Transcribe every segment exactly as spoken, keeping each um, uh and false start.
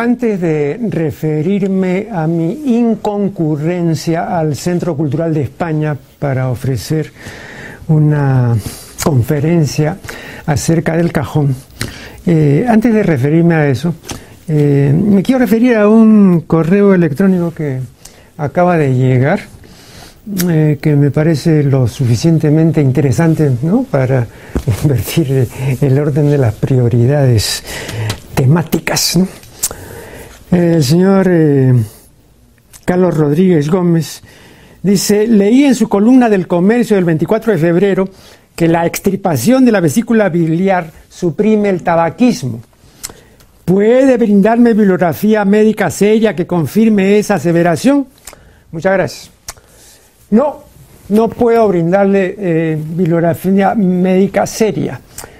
Antes de referirme a mi inconcurrencia al Centro Cultural de España para ofrecer una conferencia acerca del cajón, eh, antes de referirme a eso, eh, me quiero referir a un correo electrónico que acaba de llegar, eh, que me parece lo suficientemente interesante, ¿no?, para invertir el orden de las prioridades temáticas, ¿no? El señor eh, Carlos Rodríguez Gómez dice: leí en su columna del Comercio del veinticuatro de febrero que la extirpación de la vesícula biliar suprime el tabaquismo. ¿Puede brindarme bibliografía médica seria que confirme esa aseveración? Muchas gracias. No, no puedo brindarle eh, bibliografía médica seria,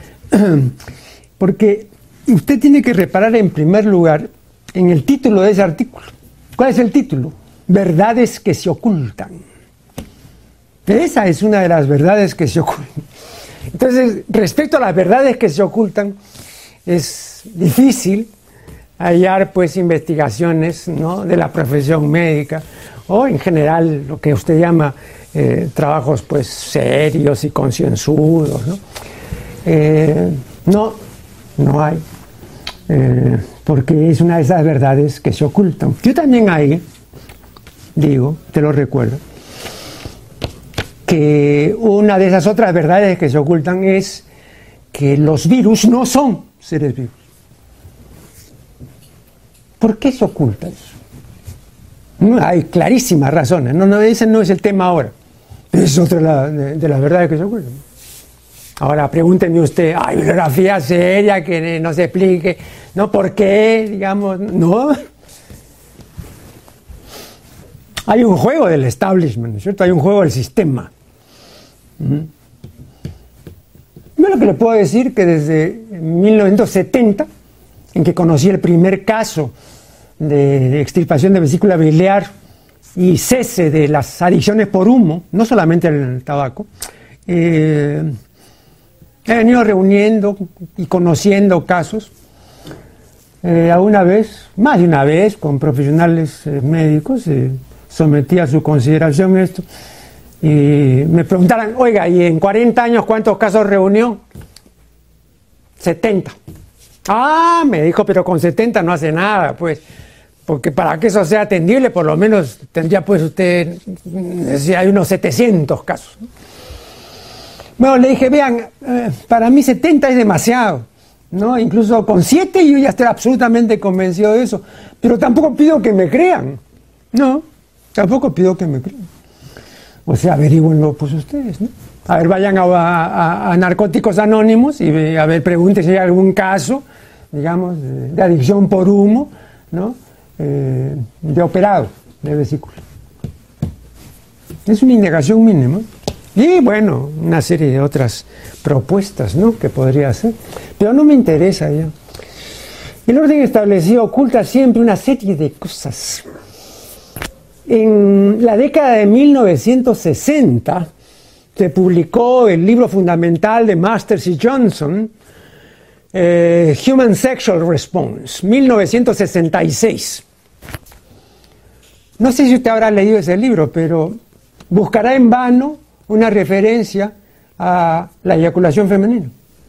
porque usted tiene que reparar en primer lugar en el título de ese artículo. ¿Cuál es el título? Verdades que se ocultan. Esa es una de las verdades que se ocultan. Entonces, respecto a las verdades que se ocultan, es difícil hallar pues investigaciones, ¿no?, de la profesión médica o en general lo que usted llama eh, trabajos pues serios y concienzudos, ¿no? Eh, no, no hay. Eh, porque es una de esas verdades que se ocultan. Yo también ahí digo, te lo recuerdo, que una de esas otras verdades que se ocultan es que los virus no son seres vivos. ¿Por qué se oculta eso? No, hay clarísimas razones. No, no, ese no es el tema ahora. Es otra de, la, de, de las verdades que se ocultan. Ahora pregúnteme usted, hay bibliografía seria que nos explique, ¿no?, por qué, digamos, no. Hay un juego del establishment, ¿no es cierto? Hay un juego del sistema. ¿Mm? Yo lo que le puedo decir que desde mil novecientos setenta, en que conocí el primer caso de extirpación de vesícula biliar y cese de las adicciones por humo, no solamente el tabaco, eh, he venido reuniendo y conociendo casos, eh, a una vez, más de una vez, con profesionales eh, médicos, eh, sometí a su consideración esto, y me preguntaran, oiga, ¿y en cuarenta años cuántos casos reunió? setenta. Ah, me dijo, pero con setenta no hace nada, pues, porque para que eso sea atendible, por lo menos tendría pues usted, si hay unos setecientos casos. Bueno, le dije, vean, eh, para mí setenta es demasiado, ¿no? Incluso con siete yo ya estoy absolutamente convencido de eso, pero tampoco pido que me crean, no, tampoco pido que me crean. O sea, averigüenlo pues ustedes, ¿no? A ver, vayan a, a, a Narcóticos Anónimos y a ver, pregunten si hay algún caso, digamos, de, de adicción por humo, ¿no?, eh, de operado de vesícula. Es una indagación mínima. Y bueno, una serie de otras propuestas, ¿no?, que podría hacer, pero no me interesa ya. El orden establecido oculta siempre una serie de cosas. En la década de mil novecientos sesenta se publicó el libro fundamental de Masters y Johnson, eh, Human Sexual Response, mil novecientos sesenta y seis. No sé si usted habrá leído ese libro, pero buscará en vano una referencia a la eyaculación femenina.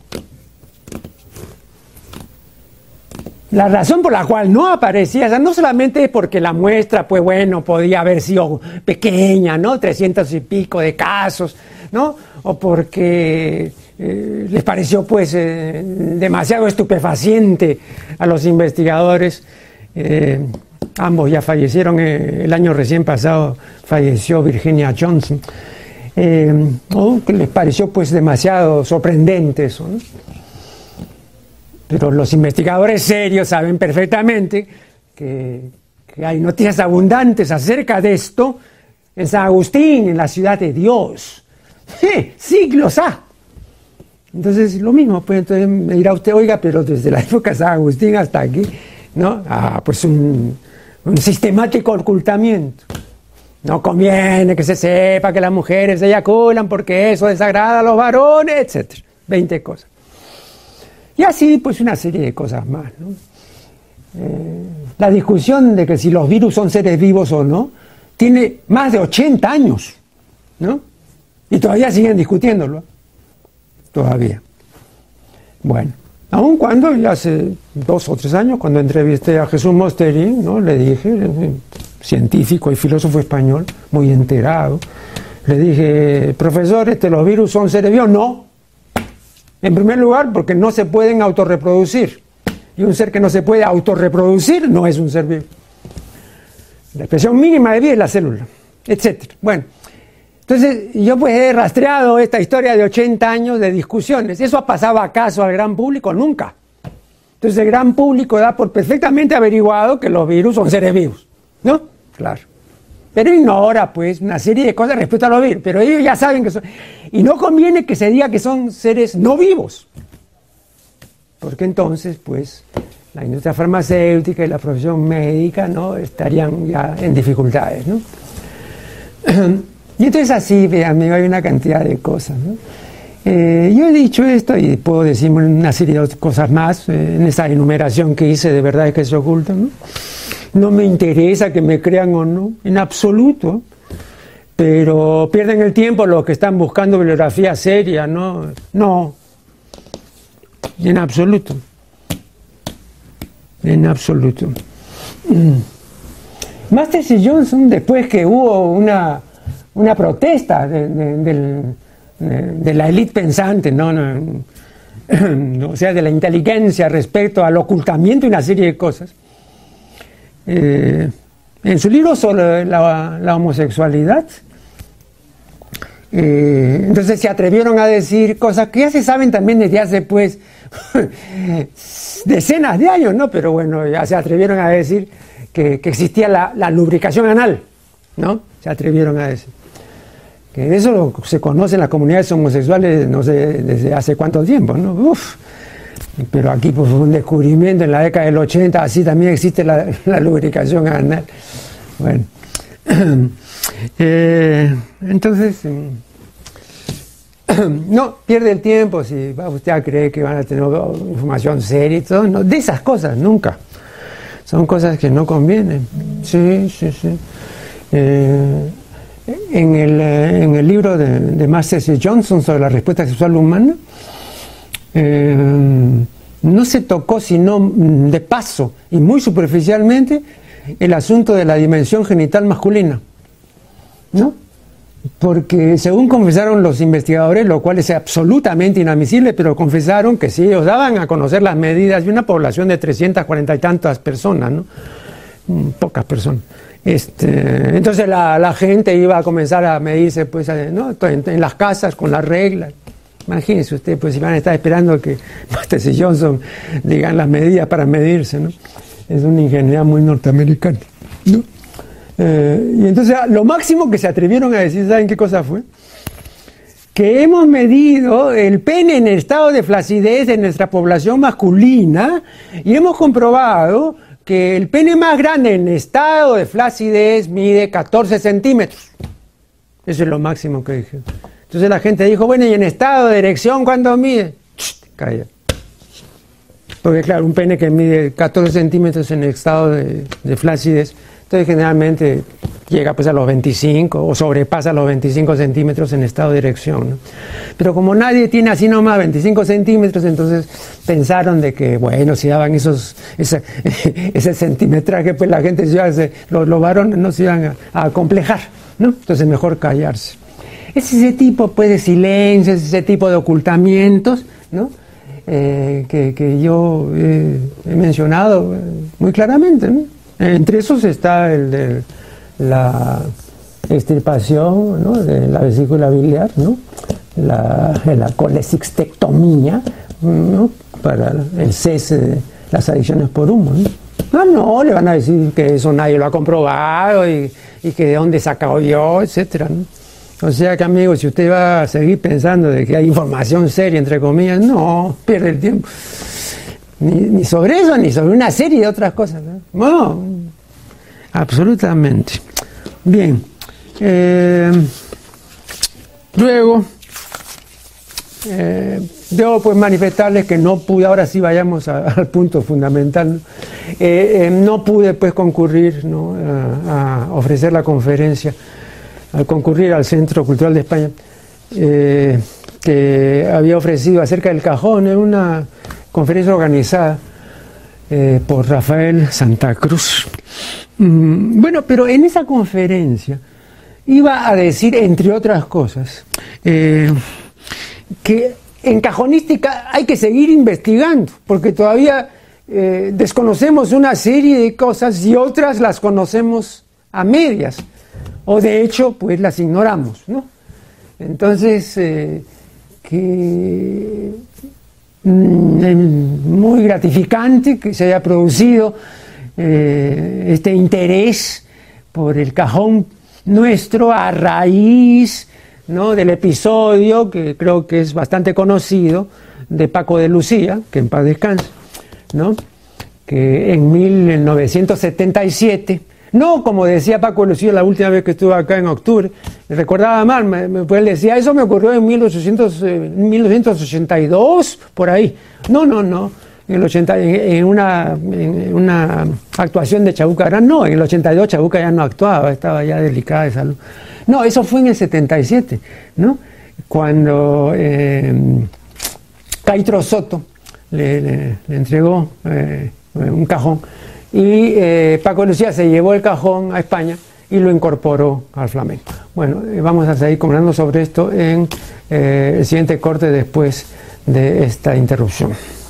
La razón por la cual no aparecía, o sea, no solamente es porque la muestra, pues bueno, podía haber sido pequeña, ¿no?, trescientos y pico de casos, ¿no?, o porque eh, les pareció pues eh, demasiado estupefaciente a los investigadores. Eh, ambos ya fallecieron, eh, el año recién pasado falleció Virginia Johnson. Eh, ¿no?, que les pareció pues demasiado sorprendente eso, ¿no? Pero los investigadores serios saben perfectamente que, que hay noticias abundantes acerca de esto en San Agustín, en la ciudad de Dios. ¡Sí! ¡Siglos ha! Entonces, lo mismo, pues entonces me dirá usted, oiga, pero desde la época de San Agustín hasta aquí, ¿no? Ah, pues un, un sistemático ocultamiento. No conviene que se sepa que las mujeres se eyaculan porque eso desagrada a los varones, etcétera. Veinte cosas. Y así, pues, una serie de cosas más, ¿no? eh, la discusión de que si los virus son seres vivos o no, tiene más de ochenta años, ¿no? Y todavía siguen discutiéndolo. Todavía. Bueno, aun cuando ya hace dos o tres años, cuando entrevisté a Jesús Mosterín, ¿no? Le dije, científico y filósofo español, muy enterado, le dije, profesor, este, ¿los virus son seres vivos? No. En primer lugar, porque no se pueden autorreproducir. Y un ser que no se puede autorreproducir no es un ser vivo. La expresión mínima de vida es la célula, etcétera. Bueno, entonces yo pues he rastreado esta historia de ochenta años de discusiones. ¿Eso ha pasado acaso al gran público? Nunca. Entonces el gran público da por perfectamente averiguado que los virus son seres vivos, ¿no? Claro. Pero ignora pues una serie de cosas respecto a los virus. Pero ellos ya saben que son... Y no conviene que se diga que son seres no vivos. Porque entonces pues la industria farmacéutica y la profesión médica, ¿no? Estarían ya en dificultades, ¿no? Y entonces así, amigo, hay una cantidad de cosas, ¿no? Eh, yo he dicho esto y puedo decir una serie de cosas más eh, en esa enumeración que hice de verdades que se ocultan, ¿no? No me interesa que me crean o no, en absoluto, pero pierden el tiempo los que están buscando bibliografía seria, ¿no? No, en absoluto, en absoluto. Masters y Johnson, después que hubo una, una protesta de, de, de, de, de la élite pensante, ¿no? No, o sea, de la inteligencia respecto al ocultamiento y una serie de cosas, Eh, en su libro sobre la, la homosexualidad, eh, entonces se atrevieron a decir cosas que ya se saben también desde hace pues decenas de años, ¿no? Pero bueno, ya se atrevieron a decir que, que existía la, la lubricación anal, ¿no? Se atrevieron a decir que eso lo, se conoce en las comunidades homosexuales no sé desde hace cuánto tiempo, ¿no? Uf. Pero aquí pues, fue un descubrimiento en la década del ochenta, así también existe la, la lubricación anal. Bueno, eh, entonces, eh, no, pierde el tiempo si va usted a creer que van a tener información seria y todo, no, de esas cosas, nunca. Son cosas que no convienen. Sí, sí, sí. Eh, en, el, en el libro de, de Masters y Johnson sobre la respuesta sexual humana, Eh, no se tocó sino de paso y muy superficialmente el asunto de la dimensión genital masculina, ¿no? Porque según confesaron los investigadores, lo cual es absolutamente inadmisible, pero confesaron que sí, ellos daban a conocer las medidas de una población de trescientas cuarenta y tantas personas, ¿no? Pocas personas. Este, entonces la, la gente iba a comenzar a medirse pues, ¿no? en, en las casas con las reglas. Imagínense usted, pues si van a estar esperando que Masters y Johnson digan las medidas para medirse, ¿no? Es una ingenuidad muy norteamericana, ¿no? Eh, y entonces lo máximo que se atrevieron a decir, ¿saben qué cosa fue? Que hemos medido el pene en estado de flacidez de nuestra población masculina y hemos comprobado que el pene más grande en estado de flacidez mide catorce centímetros. Eso es lo máximo que dije. Entonces la gente dijo, bueno, ¿y en estado de erección cuánto mide? Chut, calla. Porque claro, un pene que mide catorce centímetros en estado de, de flacidez, entonces generalmente llega pues a los veinticinco o sobrepasa los veinticinco centímetros en estado de erección, ¿no? Pero como nadie tiene así nomás veinticinco centímetros, entonces pensaron de que, bueno, si daban esos ese, ese centimetraje, pues la gente, se iba a hacer, los, los varones no se iban a, a acomplejar, ¿no? Entonces mejor callarse. Es ese tipo pues, de silencios, ese tipo de ocultamientos, ¿no? eh, que, que yo eh, he mencionado muy claramente, ¿no? Entre esos está el de la extirpación, ¿no? De la vesícula biliar, ¿no? la, la colecistectomía, ¿no? Para el cese de las adicciones por humo, ¿no? Ah, no, le van a decir que eso nadie lo ha comprobado y, y que de dónde he sacado yo, etcétera, ¿no? O sea que, amigos, si usted va a seguir pensando de que hay información seria, entre comillas, no, pierde el tiempo. Ni, ni sobre eso, ni sobre una serie de otras cosas, ¿no? No, absolutamente. Bien. Eh, luego, eh, debo pues manifestarles que no pude, ahora sí vayamos a, al punto fundamental, ¿no? Eh, eh, no pude pues concurrir, ¿no? a, a ofrecer la conferencia, al concurrir al Centro Cultural de España, eh, que había ofrecido acerca del cajón, en una conferencia organizada eh, por Rafael Santa Cruz. Mm, bueno, pero en esa conferencia iba a decir, entre otras cosas, eh, que en cajonística hay que seguir investigando, porque todavía eh, desconocemos una serie de cosas y otras las conocemos a medias, o de hecho, pues las ignoramos, ¿no? Entonces, eh, que mm, muy gratificante que se haya producido eh, este interés por el cajón nuestro a raíz, ¿no? del episodio que creo que es bastante conocido de Paco de Lucía, que en paz descanse, ¿no? que en mil novecientos setenta y siete, no como decía Paco de Lucía la última vez que estuve acá en octubre, recordaba mal, me, me, pues él decía, eso me ocurrió en mil ochocientos, eh, mil novecientos ochenta y dos, por ahí. No, no, no, en, el ochenta, en, en, una, en una actuación de Chabuca Grande, no, en el ochenta y dos Chabuca ya no actuaba, estaba ya delicada de salud. No, eso fue en el setenta y siete, ¿no? Cuando eh, Caitro Soto le, le, le entregó eh, un cajón y eh, Paco de Lucía se llevó el cajón a España y lo incorporó al flamenco. Bueno, eh, vamos a seguir conversando sobre esto en eh, el siguiente corte después de esta interrupción.